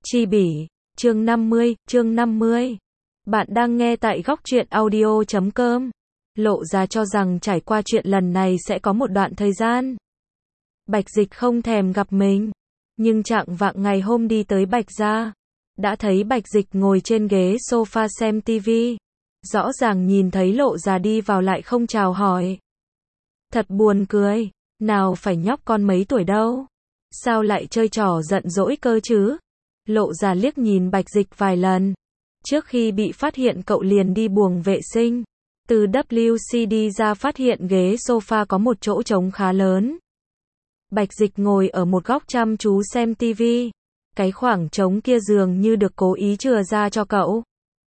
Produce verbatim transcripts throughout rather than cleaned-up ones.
Chi bỉ, chương năm mươi, chương năm mươi. Bạn đang nghe tại góc truyện audio chấm com. Lộ ra cho rằng trải qua chuyện lần này sẽ có một đoạn thời gian. Bạch Dịch không thèm gặp mình. Nhưng trạng vạng ngày hôm đi tới Bạch gia, đã thấy Bạch Dịch ngồi trên ghế sofa xem tivi. Rõ ràng nhìn thấy Lộ Già đi vào lại không chào hỏi. Thật buồn cười, nào phải nhóc con mấy tuổi đâu. Sao lại chơi trò giận dỗi cơ chứ? Lộ Già liếc nhìn Bạch Dịch vài lần. Trước khi bị phát hiện cậu liền đi buồng vệ sinh. Từ vê kép xê đi ra phát hiện ghế sofa có một chỗ trống khá lớn. Bạch Dịch ngồi ở một góc chăm chú xem tivi. Cái khoảng trống kia dường như được cố ý chừa ra cho cậu.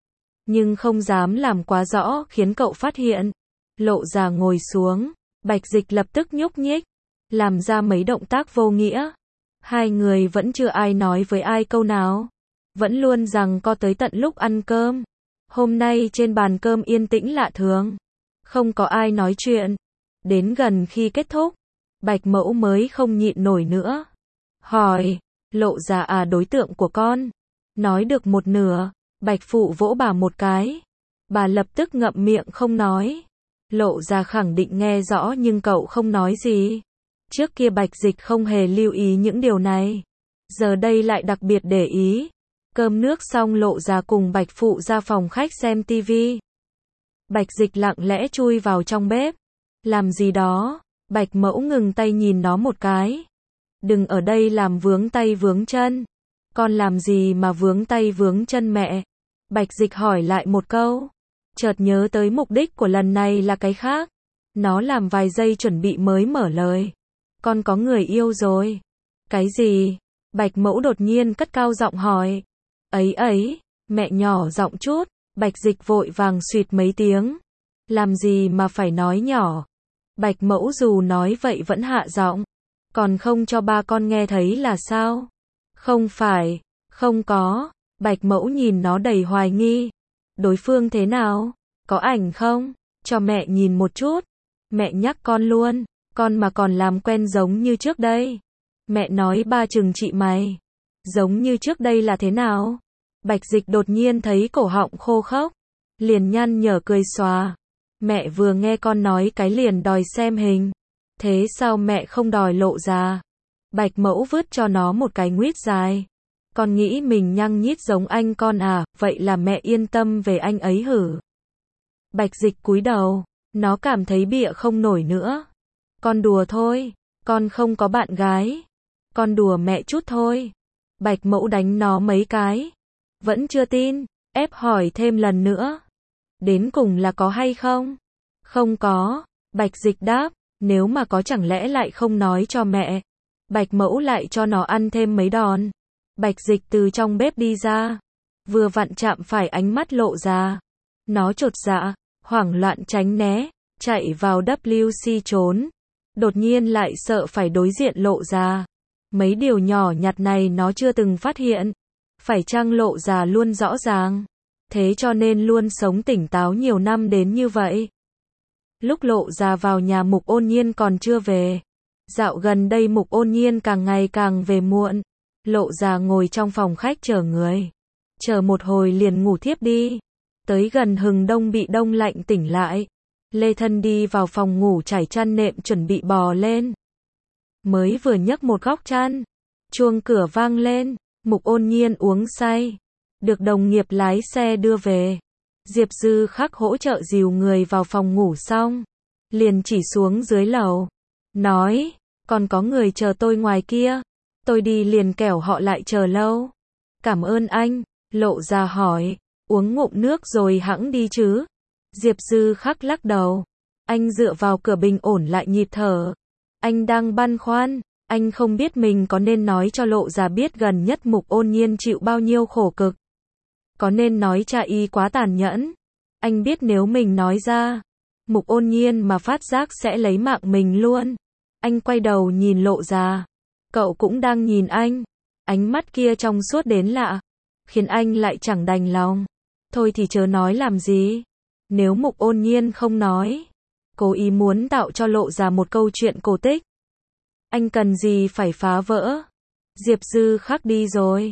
Nhưng không dám làm quá rõ khiến cậu phát hiện. Lộ Già ngồi xuống. Bạch Dịch lập tức nhúc nhích. Làm ra mấy động tác vô nghĩa. Hai người vẫn chưa ai nói với ai câu nào. Vẫn luôn rằng co tới tận lúc ăn cơm. Hôm nay trên bàn cơm yên tĩnh lạ thường. Không có ai nói chuyện. Đến gần khi kết thúc, Bạch Mẫu mới không nhịn nổi nữa. Hỏi, Lộ Già à, đối tượng của con. Nói được một nửa, Bạch Phụ vỗ bà một cái. Bà lập tức ngậm miệng không nói. Lộ Già khẳng định nghe rõ nhưng cậu không nói gì. Trước kia Bạch Dịch không hề lưu ý những điều này. Giờ đây lại đặc biệt để ý. Cơm nước xong Lộ Già cùng Bạch Phụ ra phòng khách xem tivi. Bạch Dịch lặng lẽ chui vào trong bếp. Làm gì đó? Bạch Mẫu ngừng tay nhìn nó một cái. Đừng ở đây làm vướng tay vướng chân. Con làm gì mà vướng tay vướng chân mẹ? Bạch Dịch hỏi lại một câu. Chợt nhớ tới mục đích của lần này là cái khác. Nó làm vài giây chuẩn bị mới mở lời. Con có người yêu rồi. Cái gì? Bạch Mẫu đột nhiên cất cao giọng hỏi. Ấy ấy, mẹ nhỏ giọng chút. Bạch Dịch vội vàng xuyệt mấy tiếng. Làm gì mà phải nói nhỏ? Bạch Mẫu dù nói vậy vẫn hạ giọng. Còn không cho ba con nghe thấy là sao? Không phải, không có. Bạch Mẫu nhìn nó đầy hoài nghi. Đối phương thế nào? Có ảnh không? Cho mẹ nhìn một chút. Mẹ nhắc con luôn. Con mà còn làm quen giống như trước đây. Mẹ nói ba chừng chị mày. Giống như trước đây là thế nào? Bạch Dịch đột nhiên thấy cổ họng khô khốc. Liền nhăn nhở cười xòa. Mẹ vừa nghe con nói cái liền đòi xem hình. Thế sao mẹ không đòi Lộ Già? Bạch Mẫu vứt cho nó một cái nguyết dài. Con nghĩ mình nhăng nhít giống anh con à, vậy là mẹ yên tâm về anh ấy hử? Bạch Dịch cúi đầu. Nó cảm thấy bịa không nổi nữa. Con đùa thôi. Con không có bạn gái. Con đùa mẹ chút thôi. Bạch Mẫu đánh nó mấy cái. Vẫn chưa tin. Ép hỏi thêm lần nữa. Đến cùng là có hay không? Không có. Bạch Dịch đáp. Nếu mà có chẳng lẽ lại không nói cho mẹ. Bạch Mẫu lại cho nó ăn thêm mấy đòn. Bạch Dịch từ trong bếp đi ra. Vừa vặn chạm phải ánh mắt Lộ Già. Nó chột dạ, hoảng loạn tránh né, chạy vào vê kép xê trốn. Đột nhiên lại sợ phải đối diện Lộ Già. Mấy điều nhỏ nhặt này nó chưa từng phát hiện. Phải chăng Lộ Già luôn rõ ràng? Thế cho nên luôn sống tỉnh táo nhiều năm đến như vậy. Lúc Lộ Già vào nhà Mục Ôn Nhiên còn chưa về. Dạo gần đây Mục Ôn Nhiên càng ngày càng về muộn. Lộ Già ngồi trong phòng khách chờ người. Chờ một hồi liền ngủ thiếp đi. Tới gần hừng đông bị đông lạnh tỉnh lại. Lê Thân đi vào phòng ngủ trải chăn nệm chuẩn bị bò lên. Mới vừa nhấc một góc chăn. Chuông cửa vang lên. Mục Ôn Nhiên uống say. Được đồng nghiệp lái xe đưa về. Diệp Dư Khắc hỗ trợ dìu người vào phòng ngủ xong. Liền chỉ xuống dưới lầu. Nói, còn có người chờ tôi ngoài kia. Tôi đi liền kẻo họ lại chờ lâu. Cảm ơn anh. Lộ Già hỏi. Uống ngụm nước rồi hẵng đi chứ. Diệp Dư Khắc lắc đầu. Anh dựa vào cửa bình ổn lại nhịp thở. Anh đang băn khoăn. Anh không biết mình có nên nói cho Lộ Già biết gần nhất Mục Ôn Nhiên chịu bao nhiêu khổ cực. Có nên nói cha y quá tàn nhẫn. Anh biết nếu mình nói ra, Mục Ôn Nhiên mà phát giác sẽ lấy mạng mình luôn. Anh quay đầu nhìn Lộ Già. Cậu cũng đang nhìn anh. Ánh mắt kia trong suốt đến lạ. Khiến anh lại chẳng đành lòng. Thôi thì chớ nói làm gì. Nếu Mục Ôn Nhiên không nói. Cố ý muốn tạo cho Lộ Già một câu chuyện cổ tích. Anh cần gì phải phá vỡ. Diệp Dư Khắc đi rồi.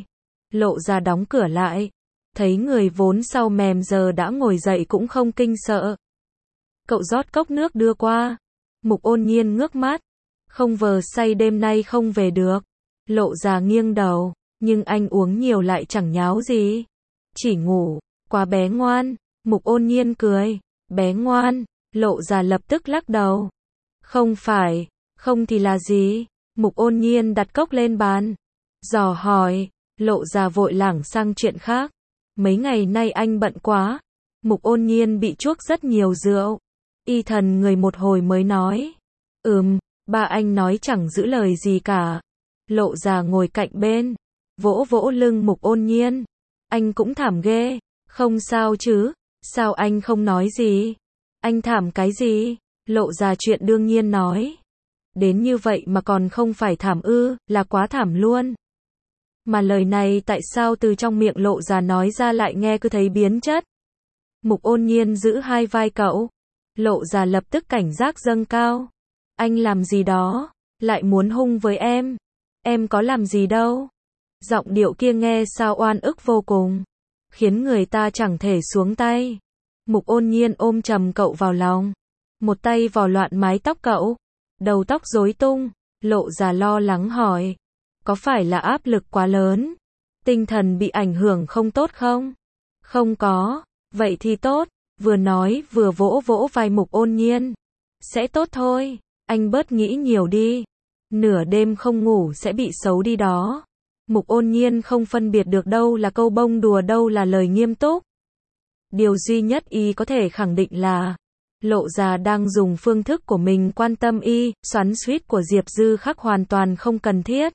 Lộ Gia đóng cửa lại. Thấy người vốn sau mềm giờ đã ngồi dậy cũng không kinh sợ. Cậu rót cốc nước đưa qua. Mục Ôn Nhiên ngước mắt. Không vờ say đêm nay không về được. Lộ Gia nghiêng đầu. Nhưng anh uống nhiều lại chẳng nháo gì. Chỉ ngủ. Quá bé ngoan. Mục Ôn Nhiên cười. Bé ngoan. Lộ Gia lập tức lắc đầu. Không phải. Không thì là gì? Mục Ôn Nhiên đặt cốc lên bàn. Dò hỏi. Lộ Gia vội lảng sang chuyện khác. Mấy ngày nay anh bận quá. Mục Ôn Nhiên bị chuốc rất nhiều rượu. Y thần người một hồi mới nói. Ừm, ba anh nói chẳng giữ lời gì cả. Lộ Gia ngồi cạnh bên. Vỗ vỗ lưng Mục Ôn Nhiên. Anh cũng thảm ghê. Không sao chứ. Sao anh không nói gì? Anh thảm cái gì? Lộ Gia chuyện đương nhiên nói. Đến như vậy mà còn không phải thảm ư, là quá thảm luôn. Mà lời này tại sao từ trong miệng Lộ Gia nói ra lại nghe cứ thấy biến chất. Mục Ôn Nhiên giữ hai vai cậu. Lộ Gia lập tức cảnh giác dâng cao. Anh làm gì đó, lại muốn hung với em. Em có làm gì đâu. Giọng điệu kia nghe sao oan ức vô cùng. Khiến người ta chẳng thể xuống tay. Mục Ôn Nhiên ôm chầm cậu vào lòng. Một tay vò loạn mái tóc cậu. Đầu tóc rối tung. Lộ Gia lo lắng hỏi. Có phải là áp lực quá lớn? Tinh thần bị ảnh hưởng không tốt không? Không có. Vậy thì tốt. Vừa nói vừa vỗ vỗ vai Mục Ôn Nhiên. Sẽ tốt thôi. Anh bớt nghĩ nhiều đi. Nửa đêm không ngủ sẽ bị xấu đi đó. Mục Ôn Nhiên không phân biệt được đâu là câu bông đùa đâu là lời nghiêm túc. Điều duy nhất y có thể khẳng định là Lộ Gia đang dùng phương thức của mình quan tâm y, xoắn xuýt của Diệp Dư Khắc hoàn toàn không cần thiết.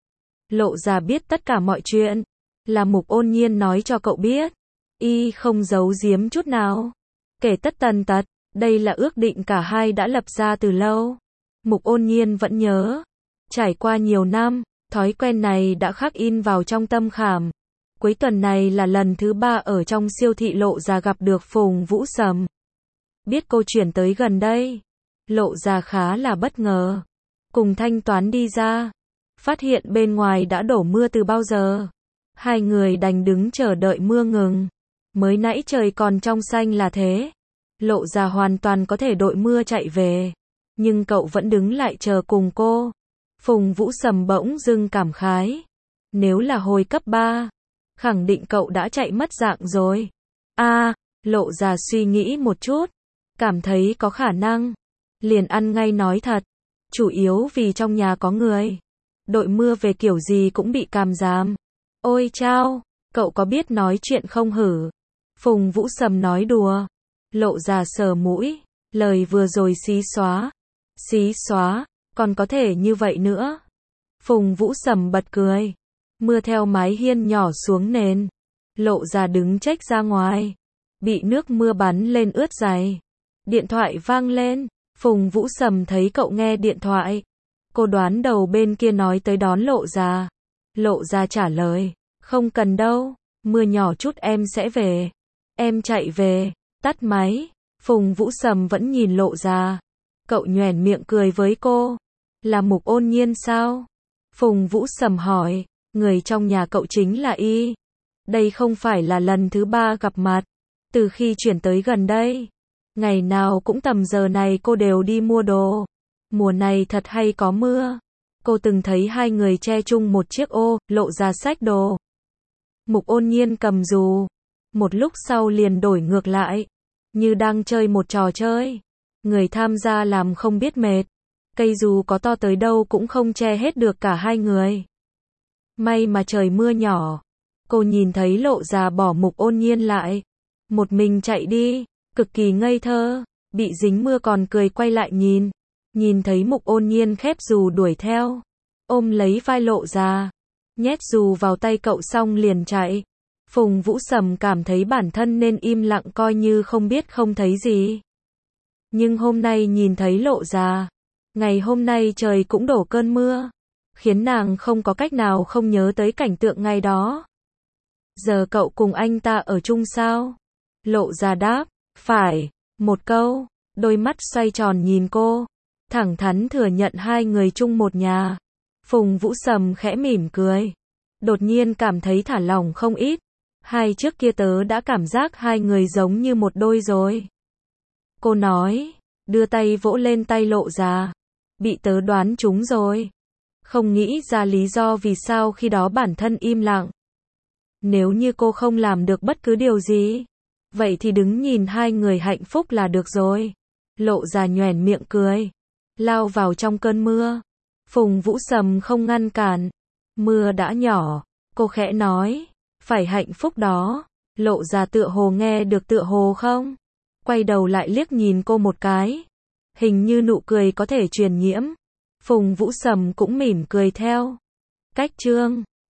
Lộ Gia biết tất cả mọi chuyện, là Mục Ôn Nhiên nói cho cậu biết. Y không giấu giếm chút nào. Kể tất tần tật, đây là ước định cả hai đã lập ra từ lâu. Mục Ôn Nhiên vẫn nhớ. Trải qua nhiều năm, thói quen này đã khắc in vào trong tâm khảm. Cuối tuần này là lần thứ ba ở trong siêu thị Lộ Gia gặp được Phùng Vũ Sầm. Biết cô chuyển tới gần đây, Lộ Gia khá là bất ngờ. Cùng thanh toán đi ra, phát hiện bên ngoài đã đổ mưa từ bao giờ. Hai người đành đứng chờ đợi mưa ngừng. Mới nãy trời còn trong xanh là thế. Lộ Gia hoàn toàn có thể đội mưa chạy về. Nhưng cậu vẫn đứng lại chờ cùng cô. Phùng Vũ Sầm bỗng dưng cảm khái. Nếu là hồi cấp ba, khẳng định cậu đã chạy mất dạng rồi. A, à, Lộ Gia suy nghĩ một chút. Cảm thấy có khả năng. Liền ăn ngay nói thật. Chủ yếu vì trong nhà có người. Đội mưa về kiểu gì cũng bị càm giàm. Ôi chao, cậu có biết nói chuyện không hử? Phùng Vũ Sầm nói đùa. Lộ Gia sờ mũi. Lời vừa rồi xí xóa. Xí xóa, còn có thể như vậy nữa. Phùng Vũ Sầm bật cười. Mưa theo mái hiên nhỏ xuống nền. Lộ Gia đứng chếch ra ngoài. Bị nước mưa bắn lên ướt giày. Điện thoại vang lên. Phùng Vũ Sầm thấy cậu nghe điện thoại. Cô đoán đầu bên kia nói tới đón Lộ Gia. Lộ Gia trả lời. Không cần đâu. Mưa nhỏ chút em sẽ về. Em chạy về. Tắt máy. Phùng Vũ Sầm vẫn nhìn Lộ Gia. Cậu nhoẻn miệng cười với cô. Là Mục Ôn Nhiên sao? Phùng Vũ Sầm hỏi. Người trong nhà cậu chính là y. Đây không phải là lần thứ ba gặp mặt. Từ khi chuyển tới gần đây, ngày nào cũng tầm giờ này cô đều đi mua đồ. Mùa này thật hay có mưa. Cô từng thấy hai người che chung một chiếc ô, Lộ Gia xách đồ. Mục Ôn Nhiên cầm dù. Một lúc sau liền đổi ngược lại. Như đang chơi một trò chơi. Người tham gia làm không biết mệt. Cây dù có to tới đâu cũng không che hết được cả hai người. May mà trời mưa nhỏ. Cô nhìn thấy Lộ Gia bỏ Mục Ôn Nhiên lại. Một mình chạy đi. Cực kỳ ngây thơ. Bị dính mưa còn cười quay lại nhìn. Nhìn thấy Mục Ôn Nhiên khép dù đuổi theo. Ôm lấy vai Lộ Gia. Nhét dù vào tay cậu xong liền chạy. Phùng Vũ Sầm cảm thấy bản thân nên im lặng coi như không biết không thấy gì. Nhưng hôm nay nhìn thấy Lộ Gia. Ngày hôm nay trời cũng đổ cơn mưa. Khiến nàng không có cách nào không nhớ tới cảnh tượng ngày đó. Giờ cậu cùng anh ta ở chung sao? Lộ Gia đáp. Phải. Một câu. Đôi mắt xoay tròn nhìn cô. Thẳng thắn thừa nhận hai người chung một nhà. Phùng Vũ Sầm khẽ mỉm cười. đột nhiên cảm thấy thả lỏng không ít. Hai trước kia tớ đã cảm giác hai người giống như một đôi rồi. Cô nói, đưa tay vỗ lên tay Lộ Già. Bị tớ đoán trúng rồi. Không nghĩ ra lý do vì sao khi đó bản thân im lặng. Nếu như cô không làm được bất cứ điều gì, vậy thì đứng nhìn hai người hạnh phúc là được rồi. Lộ Già nhoẻn miệng cười, lao vào trong cơn mưa. Phùng Vũ Sầm không ngăn cản. Mưa đã nhỏ, cô khẽ nói, phải hạnh phúc đó. Lộ Già tựa hồ nghe được tựa hồ không. Quay đầu lại liếc nhìn cô một cái. Hình như nụ cười có thể truyền nhiễm. Phùng Vũ Sầm cũng mỉm cười theo. Cách chương